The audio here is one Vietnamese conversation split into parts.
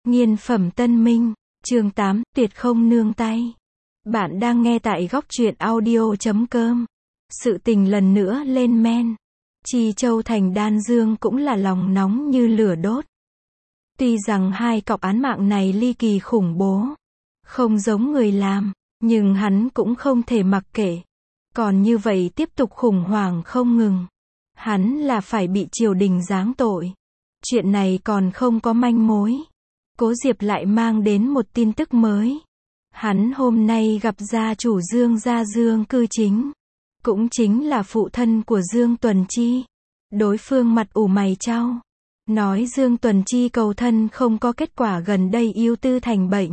Nghiên phẩm Tân Minh, chương 8, tuyệt không nương tay. Bạn đang nghe tại góc truyện audio.com. Sự tình lần nữa lên men. Chi Châu thành Đan Dương cũng là lòng nóng như lửa đốt. Tuy rằng hai cọc án mạng này ly kỳ khủng bố, không giống người làm, nhưng hắn cũng không thể mặc kệ. Còn như vậy tiếp tục khủng hoảng không ngừng. Hắn là phải bị triều đình giáng tội. Chuyện này còn không có manh mối. Cố Diệp lại mang đến một tin tức mới. Hắn hôm nay gặp gia chủ Dương Cư Chính. Cũng chính là phụ thân của Dương Tuần Chi. Đối phương mặt ủ mày chau. Nói Dương Tuần Chi cầu thân không có kết quả, gần đây yêu tư thành bệnh.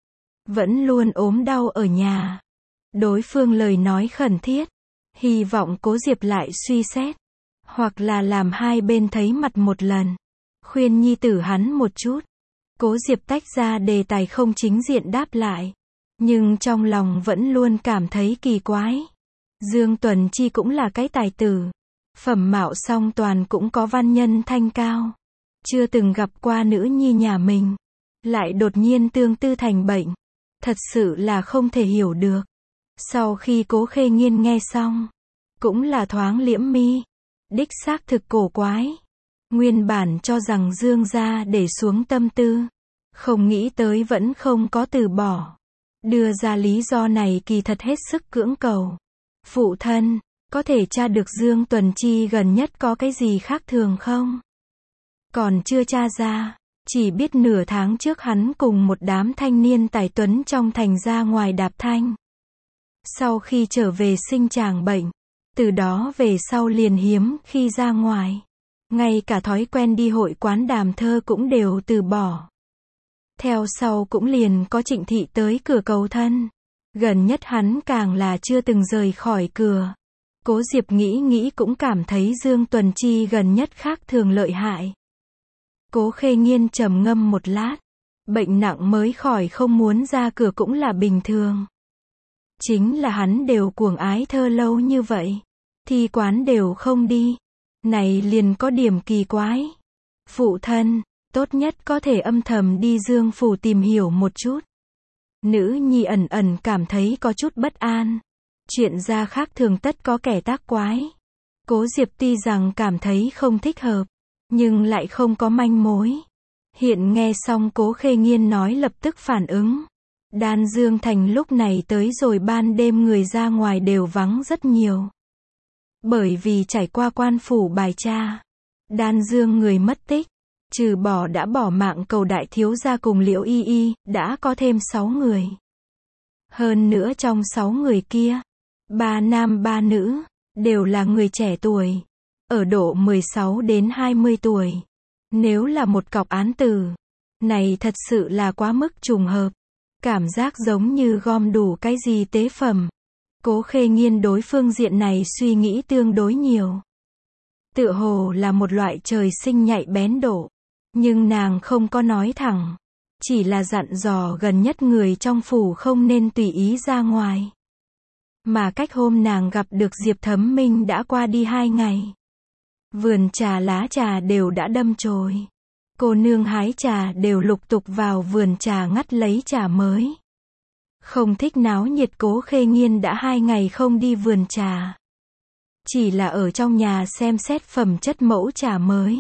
Vẫn luôn ốm đau ở nhà. Đối phương lời nói khẩn thiết. Hy vọng Cố Diệp lại suy xét. Hoặc là làm hai bên thấy mặt một lần. Khuyên nhi tử hắn một chút. Cố Diệp tách ra đề tài, không chính diện đáp lại. Nhưng trong lòng vẫn luôn cảm thấy kỳ quái. Dương Tuần Chi cũng là cái tài tử. Phẩm mạo song toàn, cũng có văn nhân thanh cao. Chưa từng gặp qua nữ nhi nhà mình. Lại đột nhiên tương tư thành bệnh. Thật sự là không thể hiểu được. Sau khi Cố Khê Nghiên nghe xong, cũng là thoáng liễm mi. Đích xác thực cổ quái. Nguyên bản cho rằng Dương gia để xuống tâm tư. Không nghĩ tới vẫn không có từ bỏ. Đưa ra lý do này kỳ thật hết sức cưỡng cầu. Phụ thân, có thể tra được Dương Tuần Chi gần nhất có cái gì khác thường không? Còn chưa tra ra. Chỉ biết nửa tháng trước hắn cùng một đám thanh niên tài tuấn trong thành ra ngoài đạp thanh. Sau khi trở về sinh chàng bệnh. Từ đó về sau liền hiếm khi ra ngoài. Ngay cả thói quen đi hội quán đàm thơ cũng đều từ bỏ. Theo sau cũng liền có Trịnh thị tới cửa cầu thân. Gần nhất hắn càng là chưa từng rời khỏi cửa. Cố Diệp nghĩ cũng cảm thấy Dương Tuần Chi gần nhất khác thường lợi hại. Cố Khê Nghiên trầm ngâm một lát. Bệnh nặng mới khỏi, không muốn ra cửa cũng là bình thường. Chính là hắn đều cuồng ái thơ lâu như vậy. Thi quán đều không đi. Này liền có điểm kỳ quái. Phụ thân, tốt nhất có thể âm thầm đi Dương phủ tìm hiểu một chút. Nữ nhi ẩn cảm thấy có chút bất an. Chuyện ra khác thường tất có kẻ tác quái. Cố Diệp tuy rằng cảm thấy không thích hợp, nhưng lại không có manh mối. Hiện nghe xong Cố Khê Nghiên nói lập tức phản ứng. Đan Dương thành lúc này tới rồi ban đêm người ra ngoài đều vắng rất nhiều. Bởi vì trải qua quan phủ bài tra, Đan Dương người mất tích, trừ bỏ đã bỏ mạng Cầu đại thiếu gia cùng Liễu Y Y, đã có thêm 6 người. Hơn nữa trong 6 người kia, 3 nam 3 nữ, đều là người trẻ tuổi, ở độ 16 đến 20 tuổi. Nếu là một cọc án tử, này thật sự là quá mức trùng hợp. Cảm giác giống như gom đủ cái gì tế phẩm. Cố Khê Nghiên đối phương diện này suy nghĩ tương đối nhiều. Tựa hồ là một loại trời sinh nhạy bén độ. Nhưng nàng không có nói thẳng. Chỉ là dặn dò gần nhất người trong phủ không nên tùy ý ra ngoài. Mà cách hôm nàng gặp được Diệp Thấm Minh đã qua đi 2 ngày. Vườn trà lá trà đều đã đâm chồi. Cô nương hái trà đều lục tục vào vườn trà ngắt lấy trà mới. Không thích náo nhiệt Cố Khê Nghiên đã 2 ngày không đi vườn trà. Chỉ là ở trong nhà xem xét phẩm chất mẫu trà mới.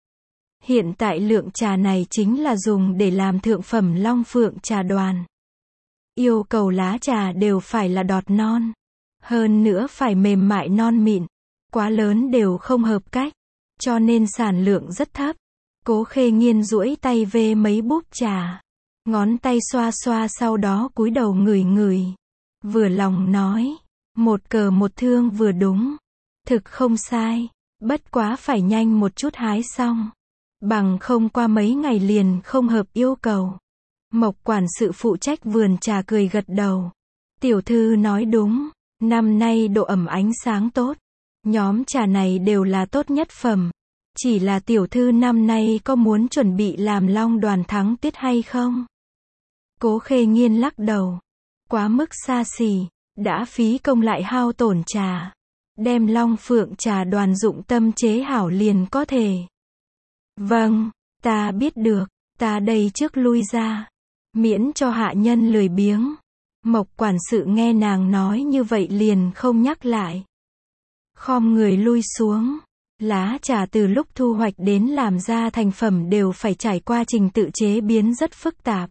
Hiện tại lượng trà này chính là dùng để làm thượng phẩm Long Phượng trà đoàn. Yêu cầu lá trà đều phải là đọt non. Hơn nữa phải mềm mại non mịn. Quá lớn đều không hợp cách. Cho nên sản lượng rất thấp. Cố Khê Nghiên duỗi tay về mấy búp trà. Ngón tay xoa xoa sau đó cúi đầu ngửi ngửi. Vừa lòng nói. Một cờ một thương vừa đúng. Thực không sai. Bất quá phải nhanh một chút hái xong. Bằng không qua mấy ngày liền không hợp yêu cầu. Mộc quản sự phụ trách vườn trà cười gật đầu. Tiểu thư nói đúng. Năm nay độ ẩm ánh sáng tốt. Nhóm trà này đều là tốt nhất phẩm. Chỉ là tiểu thư năm nay có muốn chuẩn bị làm Long đoàn thắng tiết hay không? Cố Khê Nghiên lắc đầu. Quá mức xa xỉ. Đã phí công lại hao tổn trà. Đem Long Phượng trà đoàn dụng tâm chế hảo liền có thể. Vâng, ta biết được. Ta đây trước lui ra. Miễn cho hạ nhân lười biếng. Mộc quản sự nghe nàng nói như vậy liền không nhắc lại. Khom người lui xuống. Lá trà từ lúc thu hoạch đến làm ra thành phẩm đều phải trải qua trình tự chế biến rất phức tạp.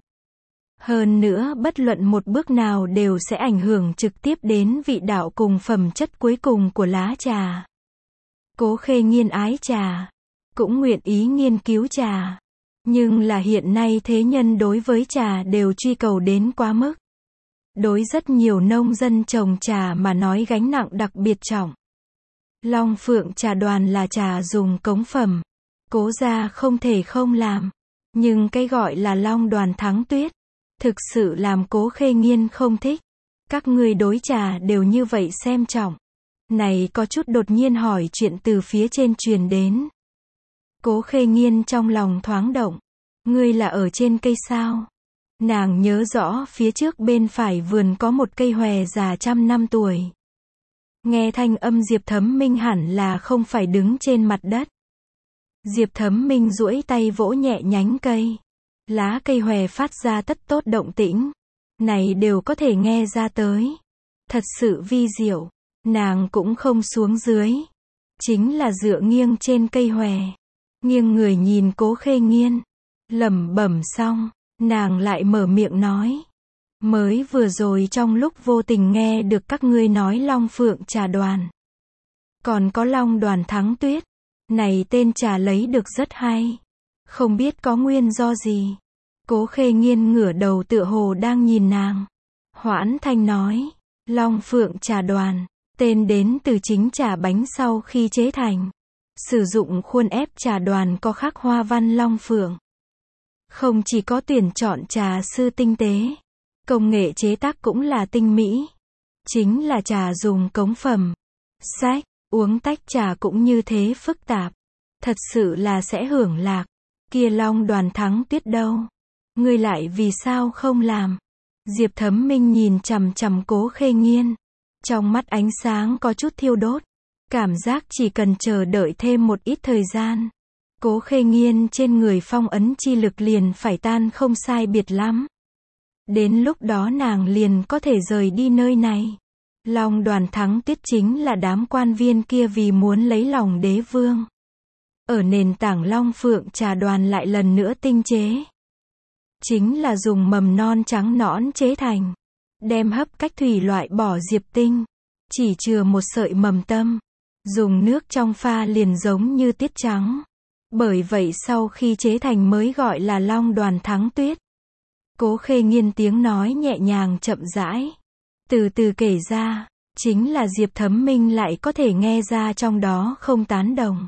Hơn nữa bất luận một bước nào đều sẽ ảnh hưởng trực tiếp đến vị đạo cùng phẩm chất cuối cùng của lá trà. Cố Khê Nghiên ái trà, cũng nguyện ý nghiên cứu trà. Nhưng là hiện nay thế nhân đối với trà đều truy cầu đến quá mức. Đối rất nhiều nông dân trồng trà mà nói gánh nặng đặc biệt trọng. Long Phượng Trà Đoàn là trà dùng cống phẩm. Cố gia không thể không làm. Nhưng cái gọi là Long Đoàn Thắng Tuyết, thực sự làm Cố Khê Nghiên không thích. Các ngươi đối trà đều như vậy xem trọng. Này có chút đột nhiên hỏi chuyện từ phía trên truyền đến. Cố Khê Nghiên trong lòng thoáng động. Ngươi là ở trên cây sao? Nàng nhớ rõ phía trước bên phải vườn có một cây hòe già 100 năm tuổi. Nghe thanh âm Diệp Thấm Minh hẳn là không phải đứng trên mặt đất. Diệp Thấm Minh duỗi tay vỗ nhẹ nhánh cây. Lá cây hòe phát ra tất tốt động tĩnh. Này đều có thể nghe ra tới. Thật sự vi diệu. Nàng cũng không xuống dưới. Chính là dựa nghiêng trên cây hòe. Nghiêng người nhìn Cố Khê Nghiên. Lẩm bẩm xong, nàng lại mở miệng nói. Mới vừa rồi trong lúc vô tình nghe được các ngươi nói Long Phượng Trà Đoàn. Còn có Long Đoàn Thắng Tuyết. Này tên trà lấy được rất hay. Không biết có nguyên do gì. Cố Khê Nghiên ngửa đầu tựa hồ đang nhìn nàng. Hoãn thanh nói. Long Phượng Trà Đoàn. Tên đến từ chính trà bánh sau khi chế thành. Sử dụng khuôn ép trà đoàn có khắc hoa văn long phượng. Không chỉ có tuyển chọn trà sư tinh tế. Công nghệ chế tác cũng là tinh mỹ. Chính là trà dùng cống phẩm. Sách, uống tách trà cũng như thế phức tạp. Thật sự là sẽ hưởng lạc. Kia Long Đoàn Thắng Tuyết đâu? Ngươi lại vì sao không làm? Diệp Thấm Minh nhìn chằm chằm Cố Khê Nghiên. Trong mắt ánh sáng có chút thiêu đốt. Cảm giác chỉ cần chờ đợi thêm một ít thời gian. Cố Khê Nghiên trên người phong ấn chi lực liền phải tan không sai biệt lắm. Đến lúc đó nàng liền có thể rời đi nơi này. Long Đoàn Thắng Tuyết chính là đám quan viên kia vì muốn lấy lòng đế vương. Ở nền tảng Long Phượng Trà Đoàn lại lần nữa tinh chế. Chính là dùng mầm non trắng nõn chế thành. Đem hấp cách thủy loại bỏ diệp tinh. Chỉ chừa một sợi mầm tâm. Dùng nước trong pha liền giống như tiết trắng. Bởi vậy sau khi chế thành mới gọi là Long Đoàn Thắng Tuyết. Cố Khê Nghiên tiếng nói nhẹ nhàng chậm rãi. Từ từ kể ra, chính là Diệp Thấm Minh lại có thể nghe ra trong đó không tán đồng.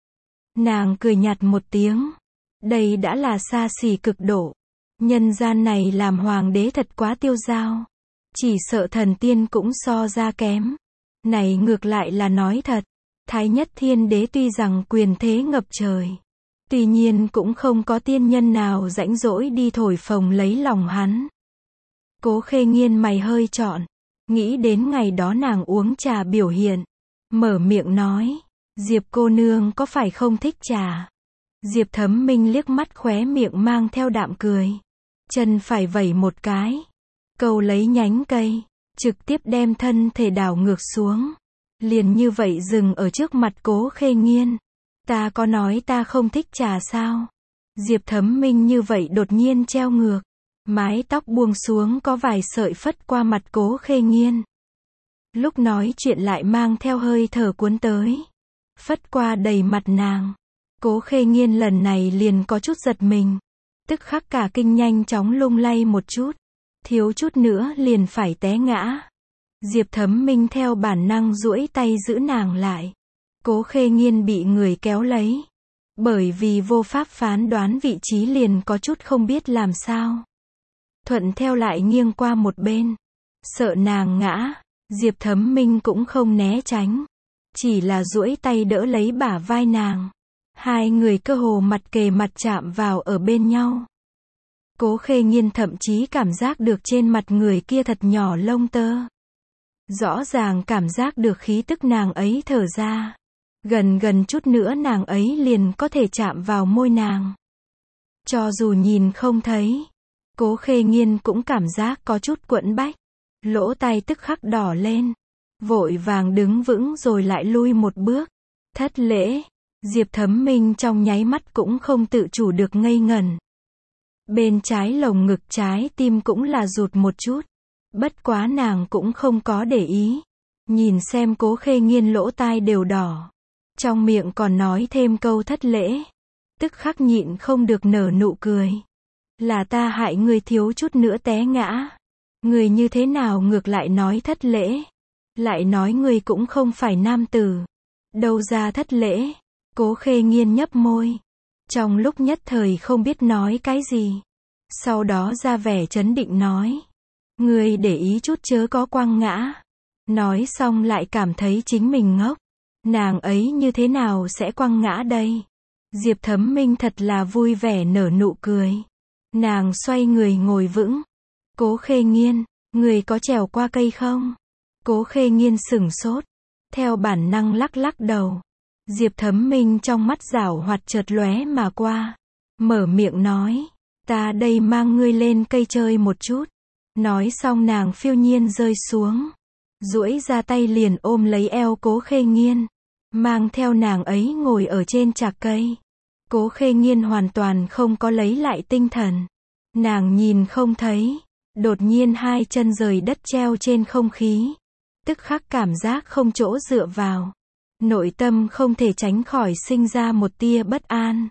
Nàng cười nhạt một tiếng. Đây đã là xa xỉ cực độ. Nhân gian này làm hoàng đế thật quá tiêu dao. Chỉ sợ thần tiên cũng so ra kém. Này ngược lại là nói thật. Thái Nhất Thiên Đế tuy rằng quyền thế ngập trời. Tuy nhiên cũng không có tiên nhân nào rãnh rỗi đi thổi phồng lấy lòng hắn. Cố Khê Nghiên mày hơi trọn. Nghĩ đến ngày đó nàng uống trà biểu hiện. Mở miệng nói. Diệp cô nương có phải không thích trà? Diệp Thấm Minh liếc mắt khóe miệng mang theo đạm cười. Chân phải vẩy một cái. Câu lấy nhánh cây. Trực tiếp đem thân thể đảo ngược xuống. Liền như vậy dừng ở trước mặt Cố Khê Nghiên. Ta có nói ta không thích trà sao? Diệp Thấm Minh như vậy đột nhiên treo ngược. Mái tóc buông xuống có vài sợi phất qua mặt Cố Khê Nghiên. Lúc nói chuyện lại mang theo hơi thở cuốn tới. Phất qua đầy mặt nàng. Cố Khê Nghiên lần này liền có chút giật mình. Tức khắc cả kinh nhanh chóng lung lay một chút. Thiếu chút nữa liền phải té ngã. Diệp Thấm Minh theo bản năng duỗi tay giữ nàng lại. Cố Khê Nghiên bị người kéo lấy. Bởi vì vô pháp phán đoán vị trí liền có chút không biết làm sao. Thuận theo lại nghiêng qua một bên. Sợ nàng ngã. Diệp Thấm Minh cũng không né tránh. Chỉ là duỗi tay đỡ lấy bả vai nàng. Hai người cơ hồ mặt kề mặt chạm vào ở bên nhau. Cố Khê Nghiên thậm chí cảm giác được trên mặt người kia thật nhỏ lông tơ. Rõ ràng cảm giác được khí tức nàng ấy thở ra. Gần chút nữa nàng ấy liền có thể chạm vào môi nàng. Cho dù nhìn không thấy, Cố Khê Nghiên cũng cảm giác có chút quẫn bách. Lỗ tai tức khắc đỏ lên. Vội vàng đứng vững rồi lại lui một bước. Thất lễ. Diệp Thấm Minh trong nháy mắt cũng không tự chủ được ngây ngẩn. Bên trái lồng ngực trái tim cũng là rụt một chút. Bất quá nàng cũng không có để ý. Nhìn xem Cố Khê Nghiên lỗ tai đều đỏ. Trong miệng còn nói thêm câu thất lễ. Tức khắc nhịn không được nở nụ cười. Là ta hại ngươi thiếu chút nữa té ngã. Ngươi như thế nào ngược lại nói thất lễ. Lại nói ngươi cũng không phải nam tử. Đâu ra thất lễ. Cố Khê Nghiên nhấp môi. Trong lúc nhất thời không biết nói cái gì. Sau đó ra vẻ trấn định nói. Ngươi để ý chút chớ có quăng ngã. Nói xong lại cảm thấy chính mình ngốc. Nàng ấy như thế nào sẽ quăng ngã đây? Diệp Thấm Minh thật là vui vẻ nở nụ cười. Nàng xoay người ngồi vững. Cố Khê Nghiên, người có trèo qua cây không? Cố Khê Nghiên sửng sốt. Theo bản năng lắc lắc đầu. Diệp Thấm Minh trong mắt giảo hoạt chợt lóe mà qua. Mở miệng nói. Ta đây mang ngươi lên cây chơi một chút. Nói xong nàng phiêu nhiên rơi xuống. Duỗi ra tay liền ôm lấy eo Cố Khê Nghiên. Mang theo nàng ấy ngồi ở trên chạc cây. Cố Khê Nghiên hoàn toàn không có lấy lại tinh thần. Nàng nhìn không thấy. Đột nhiên hai chân rời đất treo trên không khí. Tức khắc cảm giác không chỗ dựa vào. Nội tâm không thể tránh khỏi sinh ra một tia bất an.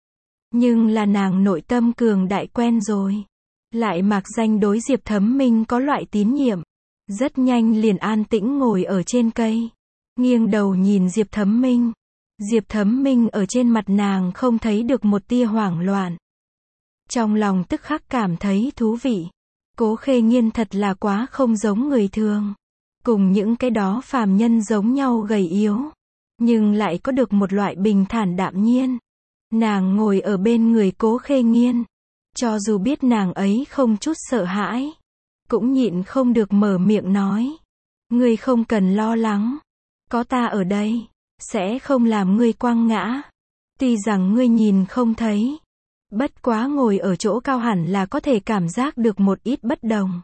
Nhưng là nàng nội tâm cường đại quen rồi. Lại mạc danh đối Diệp Thấm Minh có loại tín nhiệm. Rất nhanh liền an tĩnh ngồi ở trên cây. Nghiêng đầu nhìn Diệp Thấm Minh. Diệp Thấm Minh ở trên mặt nàng không thấy được một tia hoảng loạn. Trong lòng tức khắc cảm thấy thú vị. Cố Khê Nghiên thật là quá không giống người thường. Cùng những cái đó phàm nhân giống nhau gầy yếu. Nhưng lại có được một loại bình thản đạm nhiên. Nàng ngồi ở bên người Cố Khê Nghiên. Cho dù biết nàng ấy không chút sợ hãi. Cũng nhịn không được mở miệng nói. Ngươi không cần lo lắng. Có ta ở đây. Sẽ không làm ngươi quăng ngã. Tuy rằng ngươi nhìn không thấy. Bất quá ngồi ở chỗ cao hẳn là có thể cảm giác được một ít bất đồng.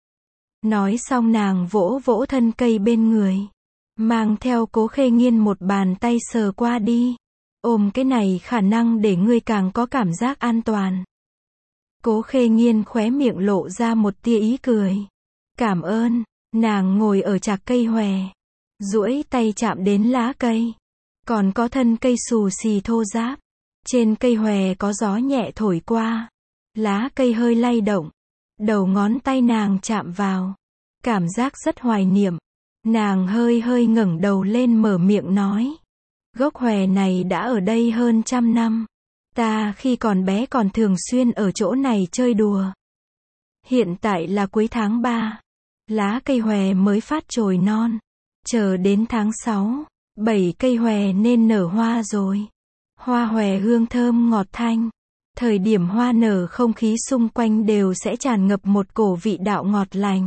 Nói xong nàng vỗ vỗ thân cây bên người. Mang theo Cố Khê Nghiên một bàn tay sờ qua đi. Ôm cái này khả năng để ngươi càng có cảm giác an toàn. Cố Khê Nghiên khóe miệng lộ ra một tia ý cười. Cảm ơn. Nàng ngồi ở chạc cây hòe. Duỗi tay chạm đến lá cây. Còn có thân cây xù xì thô ráp. Trên cây hòe có gió nhẹ thổi qua. Lá cây hơi lay động. Đầu ngón tay nàng chạm vào. Cảm giác rất hoài niệm. Nàng hơi hơi ngẩng đầu lên mở miệng nói. Gốc hòe này đã ở đây hơn 100 năm. Ta khi còn bé còn thường xuyên ở chỗ này chơi đùa. Hiện tại là cuối tháng 3. Lá cây hòe mới phát chồi non. Chờ đến tháng 6, 7 cây hòe nên nở hoa rồi. Hoa hòe hương thơm ngọt thanh. Thời điểm hoa nở không khí xung quanh đều sẽ tràn ngập một cổ vị đạo ngọt lành.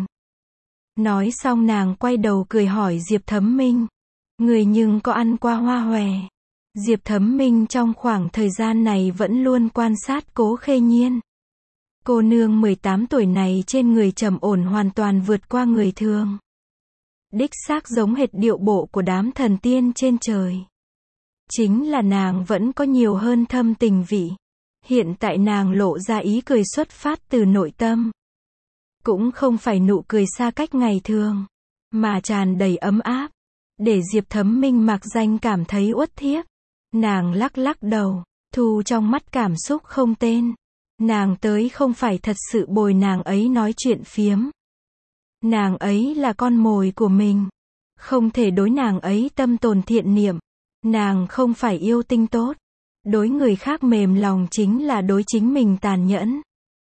Nói xong nàng quay đầu cười hỏi Diệp Thấm Minh. Người nhưng có ăn qua hoa hòe? Diệp Thấm Minh trong khoảng thời gian này vẫn luôn quan sát Cố Khê Nghiên. Cô nương 18 tuổi này trên người trầm ổn hoàn toàn vượt qua người thường. Đích xác giống hệt điệu bộ của đám thần tiên trên trời. Chính là nàng vẫn có nhiều hơn thâm tình vị. Hiện tại nàng lộ ra ý cười xuất phát từ nội tâm. Cũng không phải nụ cười xa cách ngày thường, mà tràn đầy ấm áp. Để Diệp Thấm Minh mạc danh cảm thấy uất thiếp. Nàng lắc lắc đầu, thu trong mắt cảm xúc không tên. Nàng tới không phải thật sự bồi nàng ấy nói chuyện phiếm. Nàng ấy là con mồi của mình. Không thể đối nàng ấy tâm tồn thiện niệm. Nàng không phải yêu tinh tốt. Đối người khác mềm lòng chính là đối chính mình tàn nhẫn.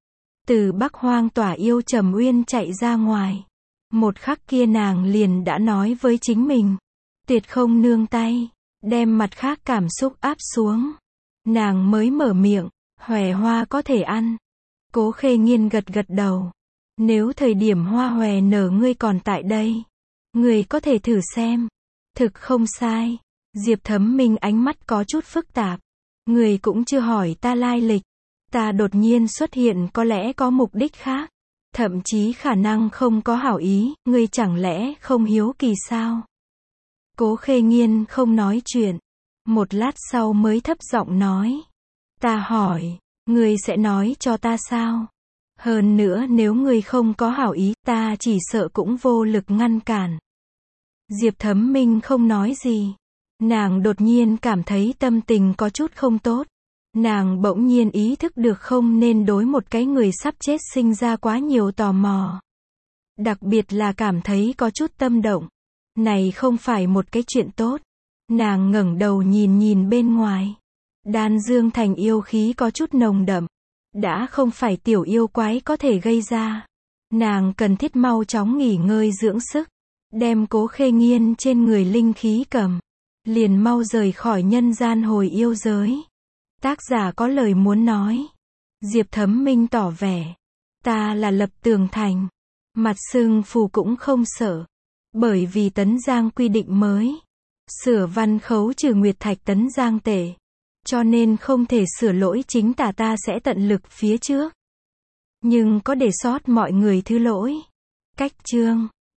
Từ Bắc Hoang tỏa yêu Trầm Uyên chạy ra ngoài. Một khắc kia nàng liền đã nói với chính mình. Tuyệt không nương tay. Đem mặt khác cảm xúc áp xuống. Nàng mới mở miệng. Hòe hoa có thể ăn. Cố Khê Nghiên gật gật đầu. Nếu thời điểm hoa hòe nở ngươi còn tại đây. Ngươi có thể thử xem. Thực không sai. Diệp Thấm Minh ánh mắt có chút phức tạp. Ngươi cũng chưa hỏi ta lai lịch. Ta đột nhiên xuất hiện có lẽ có mục đích khác. Thậm chí khả năng không có hảo ý, ngươi chẳng lẽ không hiếu kỳ sao? Cố Khê Nghiên không nói chuyện. Một lát sau mới thấp giọng nói. Ta hỏi, ngươi sẽ nói cho ta sao? Hơn nữa nếu ngươi không có hảo ý, ta chỉ sợ cũng vô lực ngăn cản. Diệp Thấm Minh không nói gì. Nàng đột nhiên cảm thấy tâm tình có chút không tốt. Nàng bỗng nhiên ý thức được không nên đối một cái người sắp chết sinh ra quá nhiều tò mò. Đặc biệt là cảm thấy có chút tâm động. Này không phải một cái chuyện tốt. Nàng ngẩng đầu nhìn bên ngoài. Đan Dương Thành yêu khí có chút nồng đậm. Đã không phải tiểu yêu quái có thể gây ra. Nàng cần thiết mau chóng nghỉ ngơi dưỡng sức. Đem Cố Khê Nghiên trên người linh khí cầm. Liền mau rời khỏi nhân gian hồi yêu giới. Tác giả có lời muốn nói. Diệp Thấm Minh tỏ vẻ. Ta là lập tường thành. Mặt sưng phù cũng không sợ. Bởi vì Tấn Giang quy định mới. Sửa văn khấu trừ nguyệt thạch Tấn Giang tệ. Cho nên không thể sửa lỗi chính ta sẽ tận lực phía trước. Nhưng có để sót mọi người thứ lỗi. Cách chương